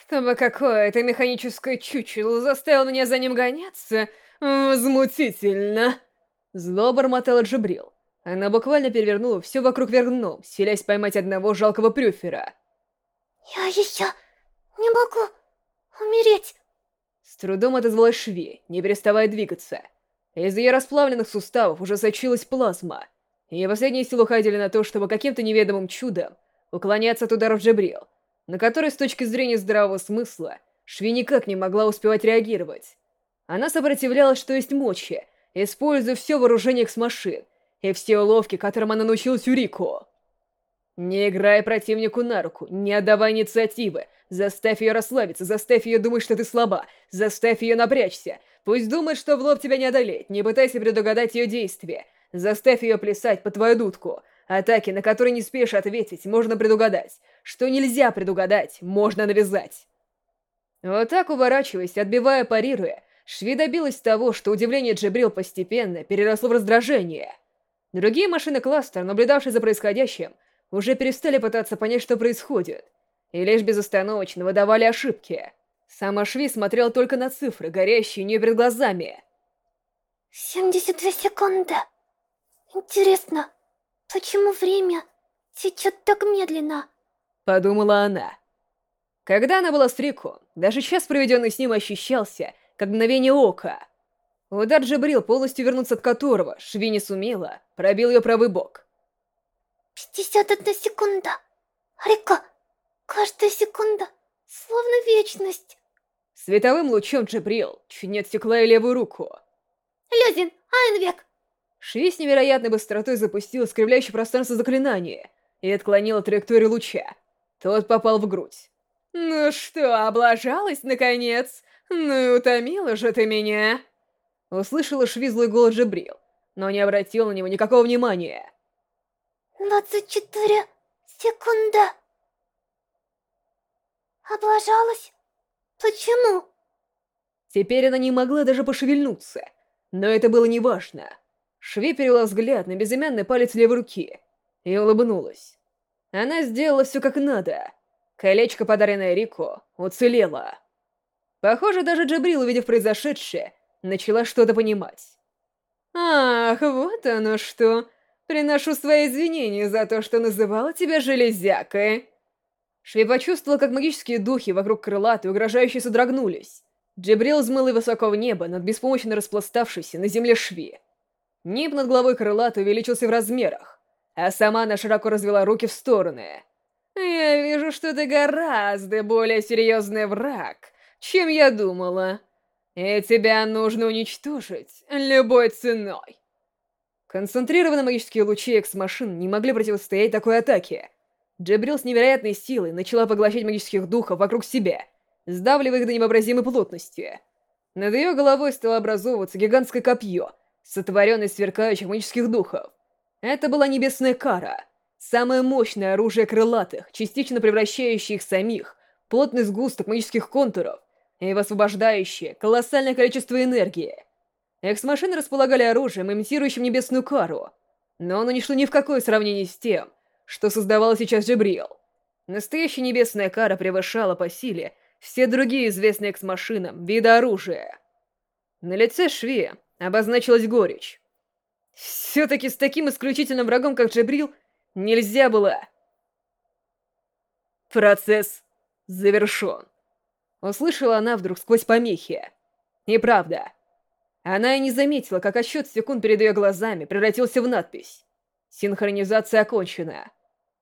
Чтобы какое-то механическое чучело заставило меня за ним гоняться, возмутительно. Зло бормотала Джабрил. Она буквально перевернула все вокруг вверх дном, силясь поймать одного жалкого прюфера. Я еще не могу умереть. С трудом отозвалась Шви, не переставая двигаться. Из ее расплавленных суставов уже сочилась плазма. Ее последние силы уходили на то, чтобы каким-то неведомым чудом уклоняться от ударов Джабрил, на которые, с точки зрения здравого смысла, Шви никак не могла успевать реагировать. Она сопротивлялась, что есть мочи, используя все вооружение X-машин и все уловки, которым она научилась у Рико. Не играй противнику на руку, не отдавай инициативы, заставь ее расслабиться, заставь ее думать, что ты слаба, заставь ее напрячься, пусть думает, что в лоб тебя не одолеть, не пытайся предугадать ее действия, заставь ее плясать по твою дудку. Атаки, на которые не спешишь ответить, можно предугадать. Что нельзя предугадать, можно навязать. Вот так, уворачиваясь, отбивая, парируя, Шви добилась того, что удивление Джибрил постепенно переросло в раздражение. Другие машины кластера, наблюдавшие за происходящим, уже перестали пытаться понять, что происходит, и лишь безостановочно выдавали ошибки. Сама Шви смотрел только на цифры, горящие у нее перед глазами. 72 секунды. Интересно, почему время течет так медленно? Подумала она. Когда она была с Рико, даже час, проведенный с ним, ощущался, как мгновение ока. Удар Джибрил, полностью вернуться от которого Шви не сумела, пробил ее правый бок. 51 секунда. Рика, каждая секунда словно вечность. Световым лучом Джибрил чуть не отсекла ей левую руку. Лёзин, Айнвек. Шви с невероятной быстротой запустила искривляющее пространство заклинание и отклонила траекторию луча. Тот попал в грудь. «Ну что, облажалась, наконец? Ну и утомила же ты меня!» Услышала Шви злой голос Джибрил, но не обратила на него никакого внимания. 24 секунды. Облажалась? Почему? Теперь она не могла даже пошевельнуться, но это было неважно. Шви перевела взгляд на безымянный палец левой руки и улыбнулась. Она сделала все как надо. Колечко, подаренное Рико, уцелело. Похоже, даже Джабрил, увидев произошедшее, начала что-то понимать. «Ах, вот оно что! Приношу свои извинения за то, что называла тебя железякой!» Шви почувствовала, как магические духи вокруг крылатой угрожающе содрогнулись. Джабрил взмыл и высоко в небо над беспомощно распластавшейся на земле Шви. Нип над головой крылатой увеличился в размерах, а сама она широко развела руки в стороны. «Я вижу, что ты гораздо более серьезный враг, чем я думала. И тебя нужно уничтожить любой ценой». Концентрированные магические лучи Экс-машин не могли противостоять такой атаке. Джабрил с невероятной силой начала поглощать магических духов вокруг себя, сдавливая их до невообразимой плотности. Над ее головой стало образовываться гигантское копье, сотворенное из сверкающих магических духов. Это была небесная кара, самое мощное оружие крылатых, частично превращающее их самих в плотный сгусток магических контуров и высвобождающее колоссальное количество энергии. Экс-машины располагали оружием, имитирующим небесную кару, но оно не шло ни в какое сравнение с тем, что создавала сейчас Джабрил. Настоящая небесная кара превышала по силе все другие известные Экс-машинам виды оружия. На лице Шви обозначилась горечь. Все-таки с таким исключительным врагом, как Джабрил, нельзя было. Процесс завершен. Услышала она вдруг сквозь помехи. И правда, она и не заметила, как отсчет секунд перед ее глазами превратился в надпись. Синхронизация окончена.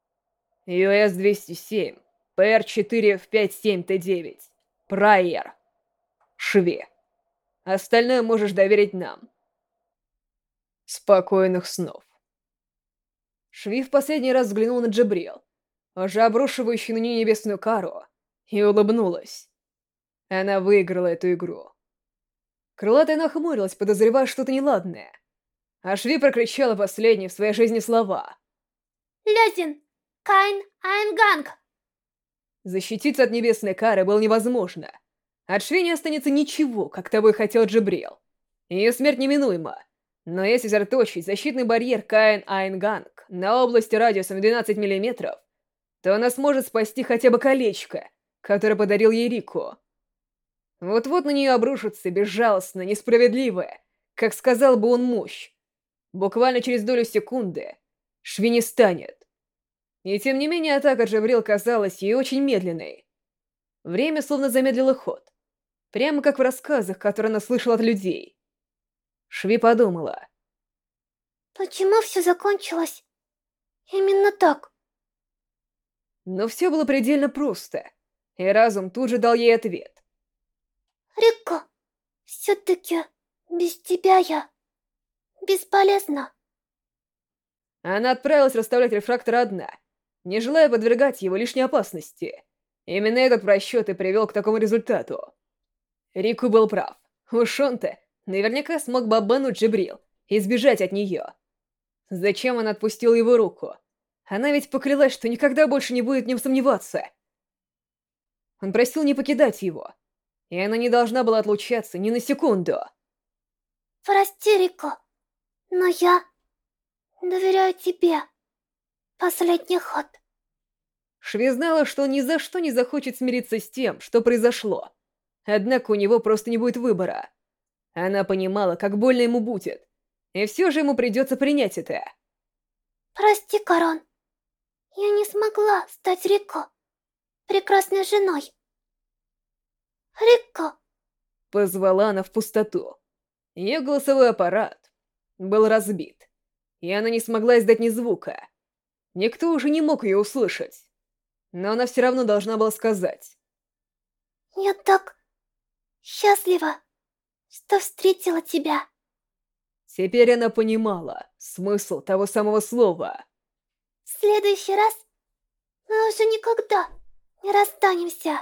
US-207, PR-457T9, Прайер, Шви. Остальное можешь доверить нам. Спокойных снов. Шви в последний раз взглянул на Джабрил, уже обрушивающую на нее небесную кару, и улыбнулась. Она выиграла эту игру. Крылатая нахмурилась, подозревая что-то неладное. А Шви прокричала последние в своей жизни слова. Лёзин, Кайн, Айнганг. Защититься от небесной кары было невозможно. От Шви не останется ничего, как того и хотел Джабрил. Ее смерть неминуема. Но если сосредоточить защитный барьер Каин Айнганг на области радиусом 12 мм, то она сможет спасти хотя бы колечко, который подарил ей Рику. Вот-вот на нее обрушится безжалостно, несправедливая, как сказал бы он, мощь. Буквально через долю секунды Шви не станет. И тем не менее атака Джабрил казалась ей очень медленной. Время словно замедлило ход. Прямо как в рассказах, которые она слышала от людей. Шви подумала. Почему все закончилось именно так? Но все было предельно просто, и разум тут же дал ей ответ. Рико, все-таки без тебя я бесполезна. Она отправилась расставлять рефрактор одна, не желая подвергать его лишней опасности. Именно этот просчет и привел к такому результату. Рику был прав. Уж он-то наверняка смог бы обмануть Джибрил и сбежать от нее. Зачем он отпустил его руку? Она ведь поклялась, что никогда больше не будет в нем сомневаться. Он просил не покидать его, и она не должна была отлучаться ни на секунду. Прости, Рико, но я доверяю тебе. Последний ход. Шви знала, что он ни за что не захочет смириться с тем, что произошло. Однако у него просто не будет выбора. Она понимала, как больно ему будет, и все же ему придется принять это. Прости, Корон. Я не смогла стать Рико прекрасной женой. Рико. Позвала она в пустоту. Ее голосовой аппарат был разбит, и она не смогла издать ни звука. Никто уже не мог ее услышать, но она все равно должна была сказать. Я так счастлива, что встретила тебя. Теперь она понимала смысл того самого слова. В следующий раз мы уже никогда не расстанемся.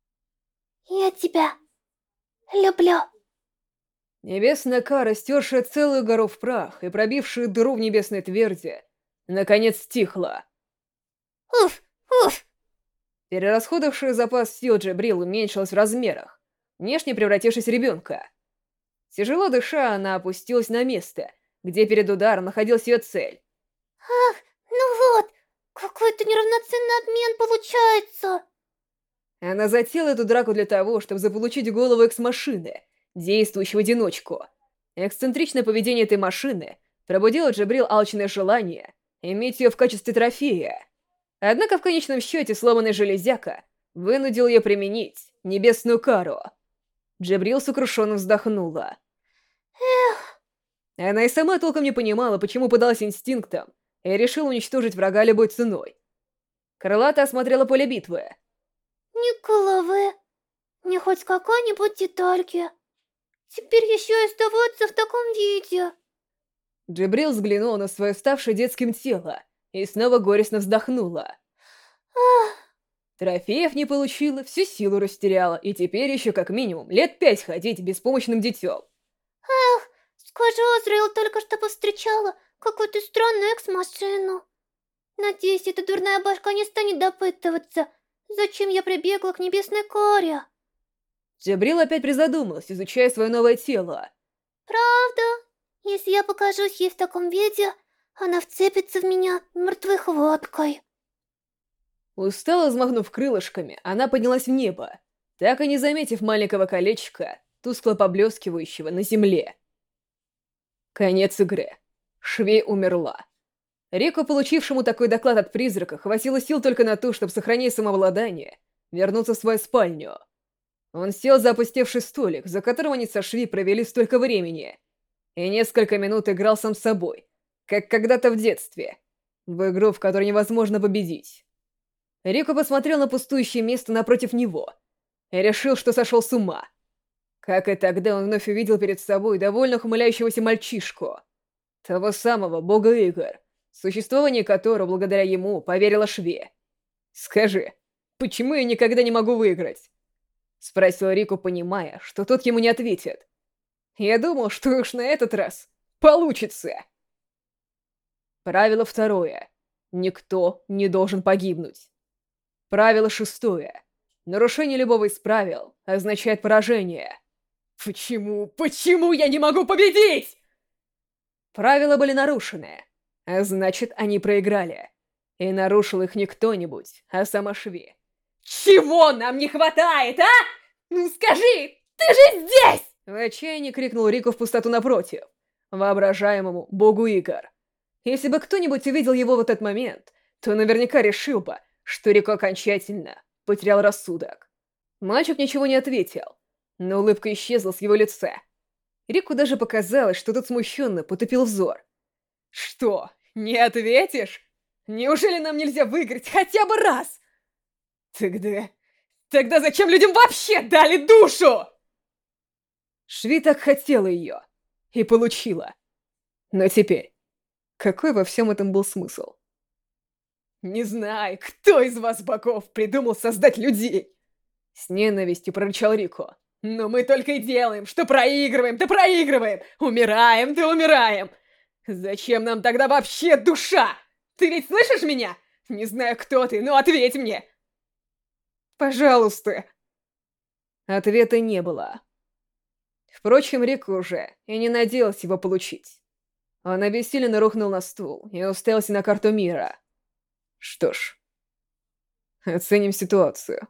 Я тебя люблю. Небесная кара, стершая целую гору в прах и пробившая дыру в небесной тверди, наконец стихла. Уф, уф. Перерасходовавший запас сил Джабрил уменьшилась в размерах, внешне превратившись в ребенка. Тяжело дыша, она опустилась на место, где перед ударом находилась ее цель. Ах, ну вот, какой-то неравноценный обмен получается. Она затеяла эту драку для того, чтобы заполучить голову экс-машины, действующей в одиночку. Эксцентричное поведение этой машины пробудило Джабрил алчное желание иметь ее в качестве трофея. Однако в конечном счете сломанная железяка вынудил ее применить небесную кару. Джабрил сокрушенно вздохнула. Эх, Она и сама толком не понимала, почему подалась инстинктам и решила уничтожить врага любой ценой. Крылата осмотрела поле битвы. ни головы, ни хоть какой-нибудь детальки. Теперь еще и оставаться в таком виде. Джабрил взглянула на свое ставшее детским тело и снова горестно вздохнула. Ах, Трофеев не получила, всю силу растеряла, и теперь еще как минимум лет 5 ходить беспомощным детем. эх, скажи, Азраил только что повстречала какую-то странную экс-машину. Надеюсь, эта дурная башка не станет допытываться, зачем я прибегла к небесной коре. Джабрил опять призадумалась, изучая свое новое тело. Правда? Если я покажусь ей в таком виде, она вцепится в меня мертвой хваткой. Устало взмахнув крылышками, она поднялась в небо, так и не заметив маленького колечка, тускло поблескивающего на земле. Конец игры. Шви умерла. Рико, получившему такой доклад от призрака, хватило сил только на то, чтобы, сохраняя самообладание, вернуться в свою спальню. Он сел за опустевший столик, за которым они со Шви провели столько времени, и несколько минут играл сам с собой, как когда-то в детстве, в игру, в которой невозможно победить. Рико посмотрел на пустующее место напротив него и решил, что сошел с ума. Как и тогда, он вновь увидел перед собой довольно ухмыляющегося мальчишку, того самого бога игр, в существование которого, благодаря ему, поверила Шви. «Скажи, почему я никогда не могу выиграть?» — спросил Рико, понимая, что тот ему не ответит. «Я думал, что уж на этот раз получится!» Правило второе. Никто не должен погибнуть. Правило шестое. Нарушение любого из правил означает поражение. Почему я не могу победить? Правила были нарушены, а значит, они проиграли. И нарушил их не кто-нибудь, а сама Шви. Чего нам не хватает, а? Ну скажи, ты же здесь! В отчаянии крикнул Рико в пустоту напротив, воображаемому богу игр. Если бы кто-нибудь увидел его в этот момент, то наверняка решил бы, что Рико окончательно потерял рассудок. Мальчик ничего не ответил, но улыбка исчезла с его лица. Рику даже показалось, что тот смущенно потупил взор. «Что, не ответишь? Неужели нам нельзя выиграть хотя бы раз?» Тогда зачем людям вообще дали душу?» Шви так хотела ее. И получила. Но теперь, какой во всем этом был смысл? «Не знаю, кто из вас, богов, придумал создать людей!» С ненавистью прорычал Рико. «Но мы только и делаем, что проигрываем, да проигрываем! Умираем, да умираем! Зачем нам тогда вообще душа? Ты ведь слышишь меня? Не знаю, кто ты, но ответь мне!» «Пожалуйста!» Ответа не было. Впрочем, Рико уже и не надеялся его получить. Он обессиленно рухнул на стул и уставился на карту мира. Что ж, оценим ситуацию.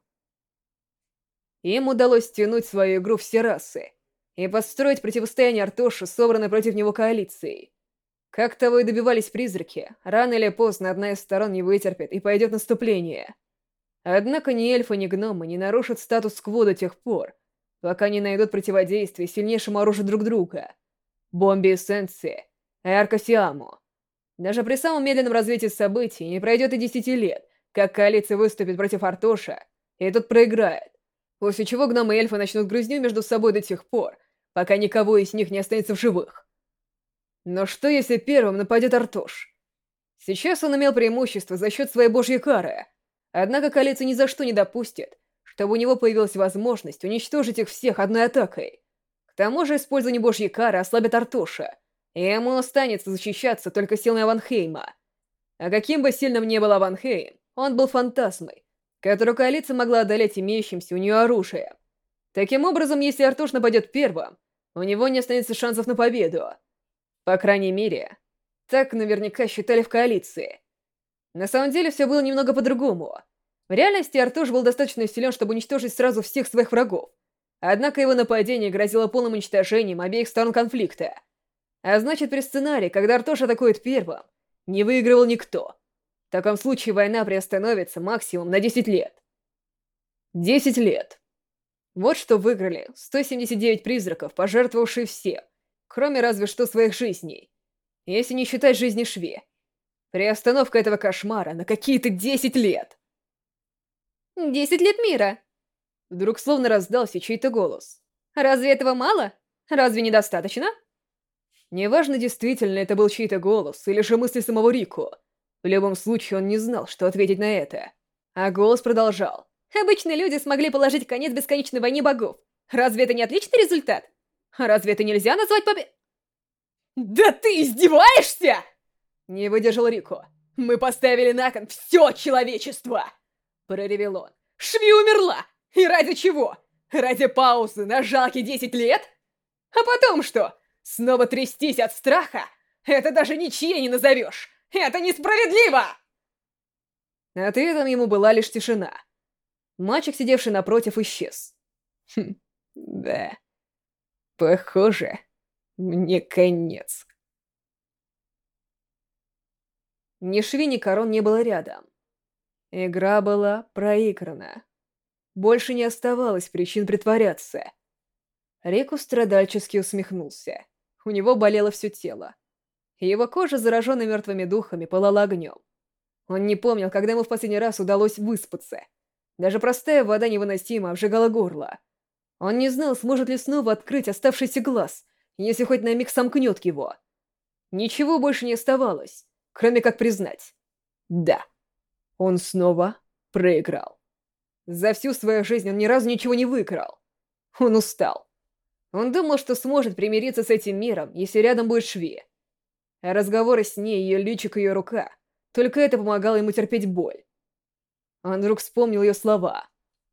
Им удалось стянуть в свою игру все расы и построить противостояние Артошу, собранной против него коалицией. Как того и добивались призраки, рано или поздно одна из сторон не вытерпит и пойдет наступление. Однако ни эльфы, ни гномы не нарушат статус-кво до тех пор, пока не найдут противодействие сильнейшему оружию друг друга — бомбе эссенции и Аркасиаму. Даже при самом медленном развитии событий не пройдет и 10 лет, как коалиция выступит против Артоша, и тот проиграет, после чего гномы и эльфы начнут грызню между собой до тех пор, пока никого из них не останется в живых. Но что, если первым нападет Артош? Сейчас он имел преимущество за счет своей божьей кары, однако коалиция ни за что не допустит, чтобы у него появилась возможность уничтожить их всех одной атакой. К тому же использование божьей кары ослабит Артоша, и ему останется защищаться только силой Аванхейма. А каким бы сильным ни был Аванхейм, он был фантазмой, которую коалиция могла одолеть имеющимся у нее оружием. Таким образом, если Артош нападет первым, у него не останется шансов на победу. По крайней мере, так наверняка считали в коалиции. На самом деле все было немного по-другому. В реальности Артош был достаточно силен, чтобы уничтожить сразу всех своих врагов. Однако его нападение грозило полным уничтожением обеих сторон конфликта. А значит, при сценарии, когда Артош атакует первым, не выигрывал никто. В таком случае война приостановится максимум на 10 лет. 10 лет. Вот что выиграли 179 призраков, пожертвовавшие всем, кроме разве что своих жизней. Если не считать жизни Шви. Приостановка этого кошмара на какие-то 10 лет. 10 лет мира. Вдруг словно раздался чей-то голос. Разве этого мало? Разве недостаточно? Неважно, действительно это был чей-то голос или же мысли самого Рико. В любом случае он не знал, что ответить на это. А голос продолжал. Обычные люди смогли положить конец бесконечной войне богов. Разве это не отличный результат? Разве это нельзя назвать «Да ты издеваешься?» Не выдержал Рико. «Мы поставили на кон все человечество!» Проревел он. «Шви умерла! И ради чего? Ради паузы на жалкие 10 лет? А потом что? Снова трястись от страха? Это даже ничьей не назовешь! Это несправедливо!» Ответом ему была лишь тишина. Мальчик, сидевший напротив, исчез. Да. Похоже, мне конец. Ни Шви, ни Корон не было рядом. Игра была проиграна. Больше не оставалось причин притворяться. Рику страдальчески усмехнулся. У него болело все тело. Его кожа, зараженная мертвыми духами, пылала огнем. Он не помнил, когда ему в последний раз удалось выспаться. Даже простая вода невыносимо обжигала горло. Он не знал, сможет ли снова открыть оставшийся глаз, если хоть на миг сомкнет его. Ничего больше не оставалось, кроме как признать. Да, он снова проиграл. За всю свою жизнь он ни разу ничего не выиграл. Он устал. Он думал, что сможет примириться с этим миром, если рядом будет Шви. А разговоры с ней, ее личико, ее рука, только это помогало ему терпеть боль. Он вдруг вспомнил ее слова.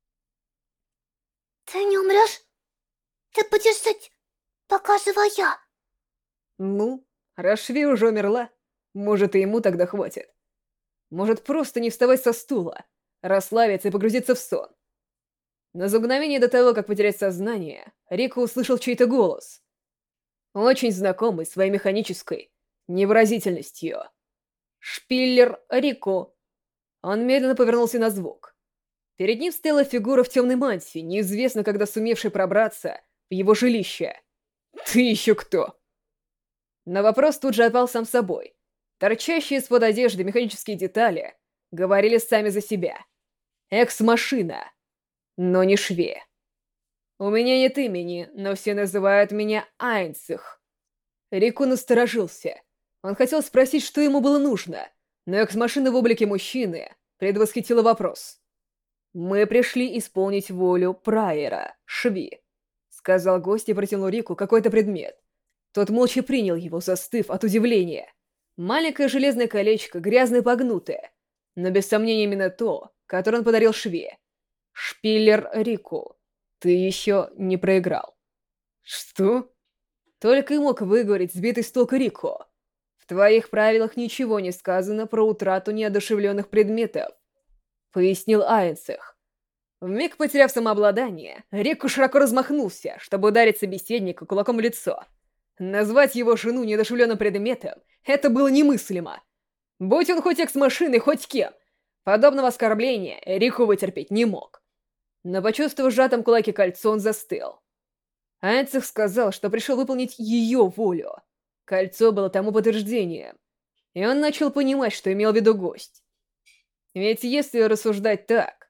Ты не умрешь? Ты будешь жить, пока жива я. Ну, раз Шви уже умерла, может, и ему тогда хватит. Может, просто не вставать со стула, расслабиться и погрузиться в сон. Но за мгновение до того, как потерять сознание, Рико услышал чей-то голос. Очень знакомый своей механической невыразительностью. «Шпиллер Рико!» Он медленно повернулся на звук. Перед ним стояла фигура в темной мантии, неизвестно, когда сумевшая пробраться в его жилище. «Ты еще кто?» На вопрос тут же отпал сам собой. Торчащие из-под одежды механические детали говорили сами за себя. Экс-машина, но не шве. У меня нет имени, но все называют меня Айнцих. Рику насторожился. Он хотел спросить, что ему было нужно, но экс-машина в облике мужчины предвосхитила вопрос. «Мы пришли исполнить волю Прайера, Шви», — сказал гость и протянул Рику какой-то предмет. Тот молча принял его, застыв от удивления. Маленькое железное колечко, грязное и погнутое, но без сомнения именно то, которое он подарил Шве. «Шпиллер Рику, ты еще не проиграл». «Что?» Только и мог выговорить сбитый с толка Рико. «В твоих правилах ничего не сказано про утрату неодушевленных предметов», — пояснил Айнцех. Вмиг потеряв самообладание, Рико широко размахнулся, чтобы ударить собеседника кулаком в лицо. Назвать его жену неодушевленным предметом — это было немыслимо. Будь он хоть экс-машиной, хоть кем, подобного оскорбления Рико вытерпеть не мог. Но, почувствовав в сжатом кулаке кольцо, он застыл. Айнцех сказал, что пришел выполнить ее волю. Кольцо было тому подтверждением. И он начал понимать, что имел в виду гость. Ведь если рассуждать так,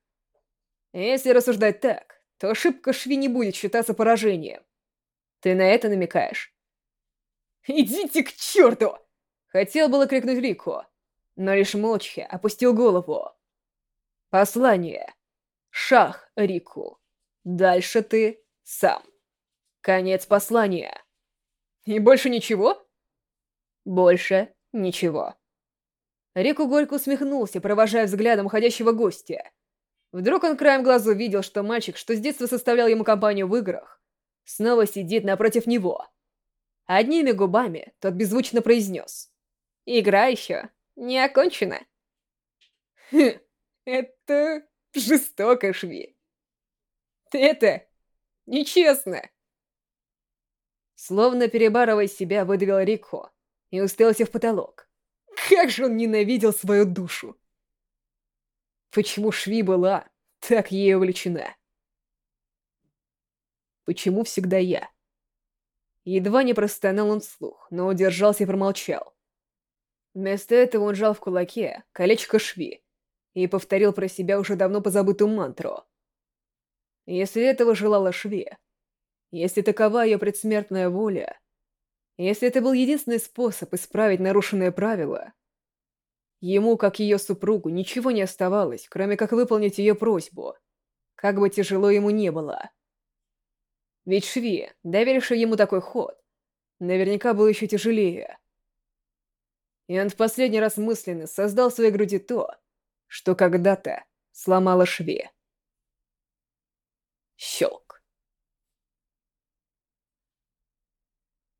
то ошибка Шви не будет считаться поражением. Ты на это намекаешь? «Идите к черту!» Хотел было крикнуть Рико, но лишь молча опустил голову. Послание. Шах, Рику. Дальше ты сам. Конец послания. И больше ничего? Больше ничего. Рику горько усмехнулся, провожая взглядом уходящего гостя. Вдруг он краем глаза увидел, что мальчик, что с детства составлял ему компанию в играх, снова сидит напротив него. Одними губами тот беззвучно произнес. «Игра еще не окончена». «Хм, это жестоко, Шви. Это нечестно». Словно перебарывая себя, выдавил Рико и уставился в потолок. Как же он ненавидел свою душу! Почему Шви была так ею увлечена? Почему всегда я? Едва не простонал он вслух, но удержался и промолчал. Вместо этого он сжал в кулаке колечко Шви и повторил про себя уже давно позабытую мантру. Если этого желала Шви, если такова ее предсмертная воля, если это был единственный способ исправить нарушенное правило, ему, как ее супругу, ничего не оставалось, кроме как выполнить ее просьбу, как бы тяжело ему не было. Ведь Шви, доверивший ему такой ход, наверняка был еще тяжелее. И он в последний раз мысленно создал в своей груди то, что когда-то сломало Шви. Щелк.